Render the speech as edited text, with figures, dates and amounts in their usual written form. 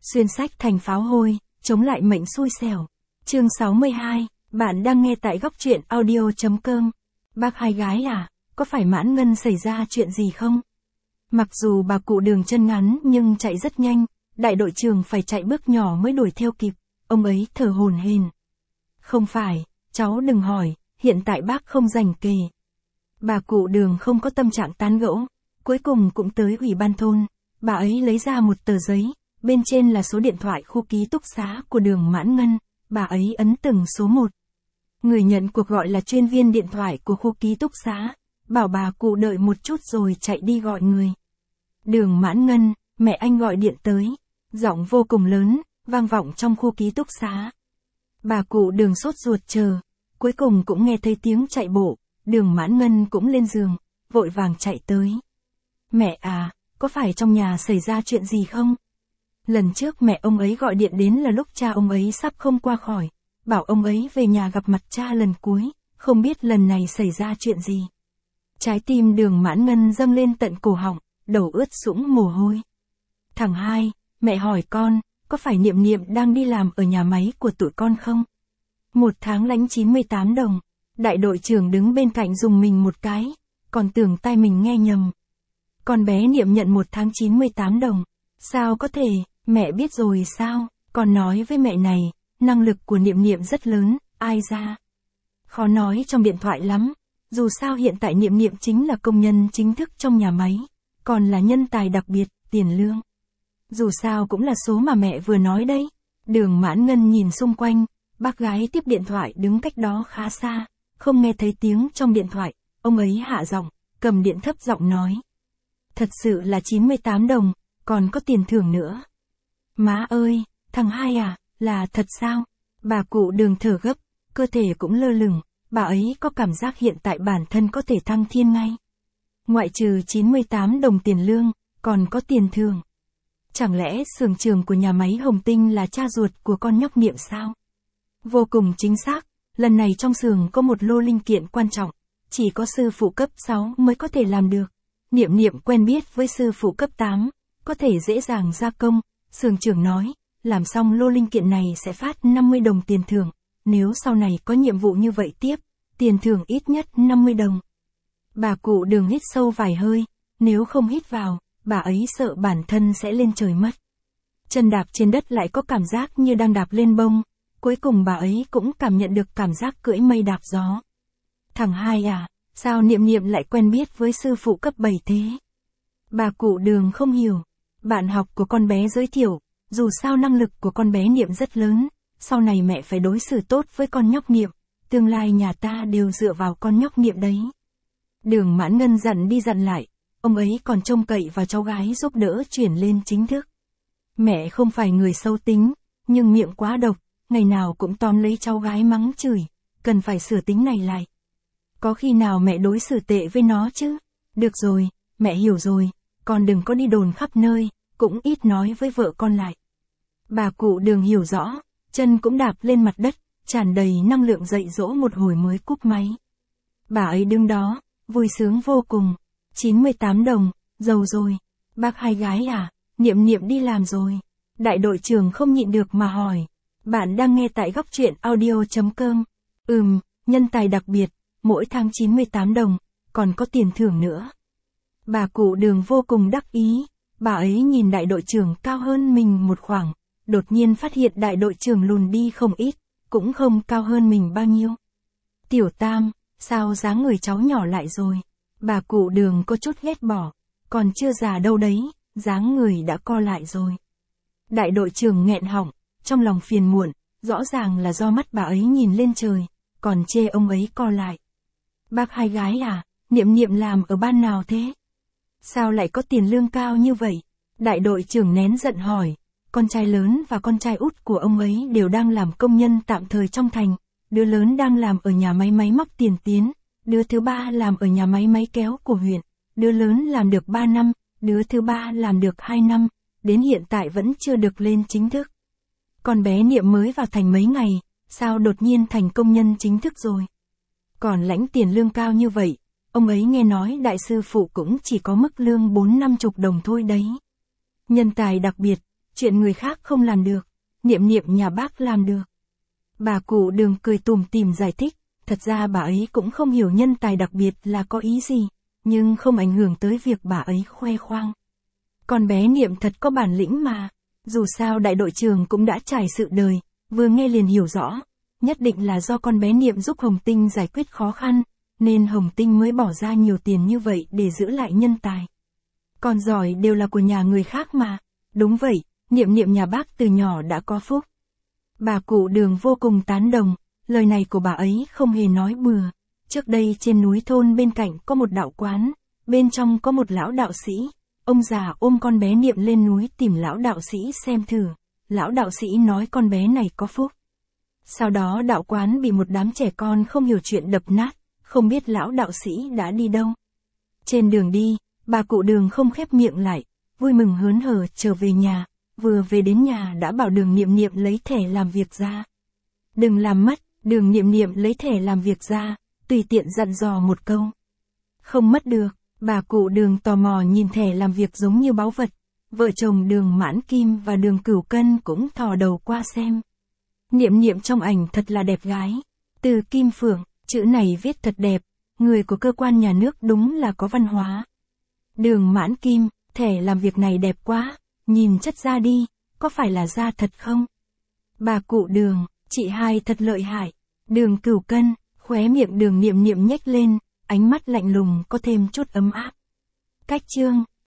Xuyên sách thành pháo hôi, chống lại mệnh xui xẻo. Chương 62, bạn đang nghe tại góc truyện audio.com. Bác hai gái à, có phải Mãn Ngân xảy ra chuyện gì không? Mặc dù bà cụ Đường chân ngắn nhưng chạy rất nhanh, đại đội trưởng phải chạy bước nhỏ mới đuổi theo kịp, ông ấy thở hổn hển. Không phải, cháu đừng hỏi, hiện tại bác không rảnh kề. Bà cụ Đường không có tâm trạng tán gẫu, cuối cùng cũng tới ủy ban thôn, bà ấy lấy ra một tờ giấy, bên trên là số điện thoại khu ký túc xá của Đường Mãn Ngân, bà ấy ấn từng số 1. Người nhận cuộc gọi là chuyên viên điện thoại của khu ký túc xá, bảo bà cụ đợi một chút rồi chạy đi gọi người. Đường Mãn Ngân, mẹ anh gọi điện tới, giọng vô cùng lớn, vang vọng trong khu ký túc xá. Bà cụ Đường sốt ruột chờ, cuối cùng cũng nghe thấy tiếng chạy bộ, Đường Mãn Ngân cũng lên giường, vội vàng chạy tới. Mẹ à, có phải trong nhà xảy ra chuyện gì không? Lần trước mẹ ông ấy gọi điện đến là lúc cha ông ấy sắp không qua khỏi, bảo ông ấy về nhà gặp mặt cha lần cuối, không biết lần này xảy ra chuyện gì. Trái tim Đường Mãn Ngân dâng lên tận cổ họng, đầu ướt sũng mồ hôi. Thằng hai, mẹ hỏi con, có phải Niệm Niệm đang đi làm ở nhà máy của tụi con không? Một tháng lãnh 98 đồng, đại đội trưởng đứng bên cạnh dùng mình một cái, còn tưởng tai mình nghe nhầm. Con bé Niệm nhận một tháng 98 đồng, sao có thể, mẹ biết rồi sao, con nói với mẹ này, năng lực của Niệm Niệm rất lớn, ai ra. Khó nói trong điện thoại lắm, dù sao hiện tại Niệm Niệm chính là công nhân chính thức trong nhà máy, còn là nhân tài đặc biệt, tiền lương. Dù sao cũng là số mà mẹ vừa nói đấy. Đường Mãn Ngân nhìn xung quanh, bác gái tiếp điện thoại đứng cách đó khá xa, không nghe thấy tiếng trong điện thoại, ông ấy hạ giọng, cầm điện thấp giọng nói. Thật sự là 98 đồng, còn có tiền thưởng nữa. Má ơi, thằng hai à, là thật sao? Bà cụ Đường thở gấp, cơ thể cũng lơ lửng, bà ấy có cảm giác hiện tại bản thân có thể thăng thiên ngay. Ngoại trừ 98 đồng tiền lương, còn có tiền thưởng. Chẳng lẽ xưởng trưởng của nhà máy Hồng Tinh là cha ruột của con nhóc Niệm sao? Vô cùng chính xác, lần này trong xưởng có một lô linh kiện quan trọng, chỉ có sư phụ cấp 6 mới có thể làm được. Niệm Niệm quen biết với sư phụ cấp 8, có thể dễ dàng gia công, xưởng trưởng nói, làm xong lô linh kiện này sẽ phát 50 đồng tiền thưởng, nếu sau này có nhiệm vụ như vậy tiếp, tiền thưởng ít nhất 50 đồng. Bà cụ Đường hít sâu vài hơi, nếu không hít vào, bà ấy sợ bản thân sẽ lên trời mất. Chân đạp trên đất lại có cảm giác như đang đạp lên bông, cuối cùng bà ấy cũng cảm nhận được cảm giác cưỡi mây đạp gió. Thằng hai à, sao Niệm Niệm lại quen biết với sư phụ cấp 7 thế? Bà cụ Đường không hiểu, bạn học của con bé giới thiệu, dù sao năng lực của con bé Niệm rất lớn, sau này mẹ phải đối xử tốt với con nhóc Niệm, tương lai nhà ta đều dựa vào con nhóc Niệm đấy. Đường Mãn Ngân dặn đi dặn lại, ông ấy còn trông cậy vào cháu gái giúp đỡ chuyển lên chính thức. Mẹ không phải người xấu tính, nhưng miệng quá độc, ngày nào cũng tóm lấy cháu gái mắng chửi, cần phải sửa tính này lại. Có khi nào mẹ đối xử tệ với nó chứ? Được rồi, mẹ hiểu rồi, con đừng có đi đồn khắp nơi, cũng ít nói với vợ con lại. Bà cụ Đường hiểu rõ, chân cũng đạp lên mặt đất, tràn đầy năng lượng dạy dỗ một hồi mới cúp máy. Bà ấy đứng đó, vui sướng vô cùng. 98 đồng, giàu rồi. Bác hai gái à, Niệm Niệm đi làm rồi. Đại đội trưởng không nhịn được mà hỏi. Bạn đang nghe tại góc truyện audio.com. Nhân tài đặc biệt, mỗi tháng 98 đồng, còn có tiền thưởng nữa. Bà cụ Đường vô cùng đắc ý, bà ấy nhìn đại đội trưởng cao hơn mình một khoảng, đột nhiên phát hiện đại đội trưởng lùn đi không ít, cũng không cao hơn mình bao nhiêu. Tiểu Tam, sao dáng người cháu nhỏ lại rồi? Bà cụ Đường có chút ghét bỏ, còn chưa già đâu đấy, dáng người đã co lại rồi. Đại đội trưởng nghẹn họng, trong lòng phiền muộn, rõ ràng là do mắt bà ấy nhìn lên trời, còn chê ông ấy co lại. Bác hai gái à, Niệm Niệm làm ở ban nào thế? Sao lại có tiền lương cao như vậy? Đại đội trưởng nén giận hỏi, con trai lớn và con trai út của ông ấy đều đang làm công nhân tạm thời trong thành, đứa lớn đang làm ở nhà máy máy móc Tiền Tiến. Đứa thứ ba làm ở nhà máy máy kéo của huyện, đứa lớn làm được 3 năm, đứa thứ ba làm được 2 năm, đến hiện tại vẫn chưa được lên chính thức. Con bé Niệm mới vào thành mấy ngày, sao đột nhiên thành công nhân chính thức rồi? Còn lãnh tiền lương cao như vậy, ông ấy nghe nói đại sư phụ cũng chỉ có mức lương 40-50 đồng thôi đấy. Nhân tài đặc biệt, chuyện người khác không làm được, Niệm Niệm nhà bác làm được. Bà cụ Đường cười tủm tỉm giải thích, thật ra bà ấy cũng không hiểu nhân tài đặc biệt là có ý gì, nhưng không ảnh hưởng tới việc bà ấy khoe khoang. Con bé Niệm thật có bản lĩnh mà, dù sao đại đội trưởng cũng đã trải sự đời, vừa nghe liền hiểu rõ, nhất định là do con bé Niệm giúp Hồng Tinh giải quyết khó khăn, nên Hồng Tinh mới bỏ ra nhiều tiền như vậy để giữ lại nhân tài. Còn giỏi đều là của nhà người khác mà, đúng vậy, Niệm Niệm nhà bác từ nhỏ đã có phúc. Bà cụ Đường vô cùng tán đồng, lời này của bà ấy không hề nói bừa. Trước đây trên núi thôn bên cạnh có một đạo quán, bên trong có một lão đạo sĩ. Ông già ôm con bé Niệm lên núi tìm lão đạo sĩ xem thử. Lão đạo sĩ nói con bé này có phúc. Sau đó đạo quán bị một đám trẻ con không hiểu chuyện đập nát, không biết lão đạo sĩ đã đi đâu. Trên đường đi, bà cụ Đường không khép miệng lại, vui mừng hớn hở trở về nhà. Vừa về đến nhà đã bảo Đường Niệm Niệm lấy thẻ làm việc ra. Đừng làm mất, Đường Niệm Niệm lấy thẻ làm việc ra, tùy tiện dặn dò một câu. Không mất được, bà cụ Đường tò mò nhìn thẻ làm việc giống như báu vật. Vợ chồng Đường Mãn Kim và Đường Cửu Cân cũng thò đầu qua xem. Niệm Niệm trong ảnh thật là đẹp gái. Từ Kim Phượng, chữ này viết thật đẹp, người của cơ quan nhà nước đúng là có văn hóa. Đường Mãn Kim, thẻ làm việc này đẹp quá. Nhìn chất da đi, có phải là da thật không? Bà cụ Đường, chị hai thật lợi hại. Đường Cửu Cân, khóe miệng Đường Niệm Niệm nhếch lên, ánh mắt lạnh lùng có thêm chút ấm áp. Cách chương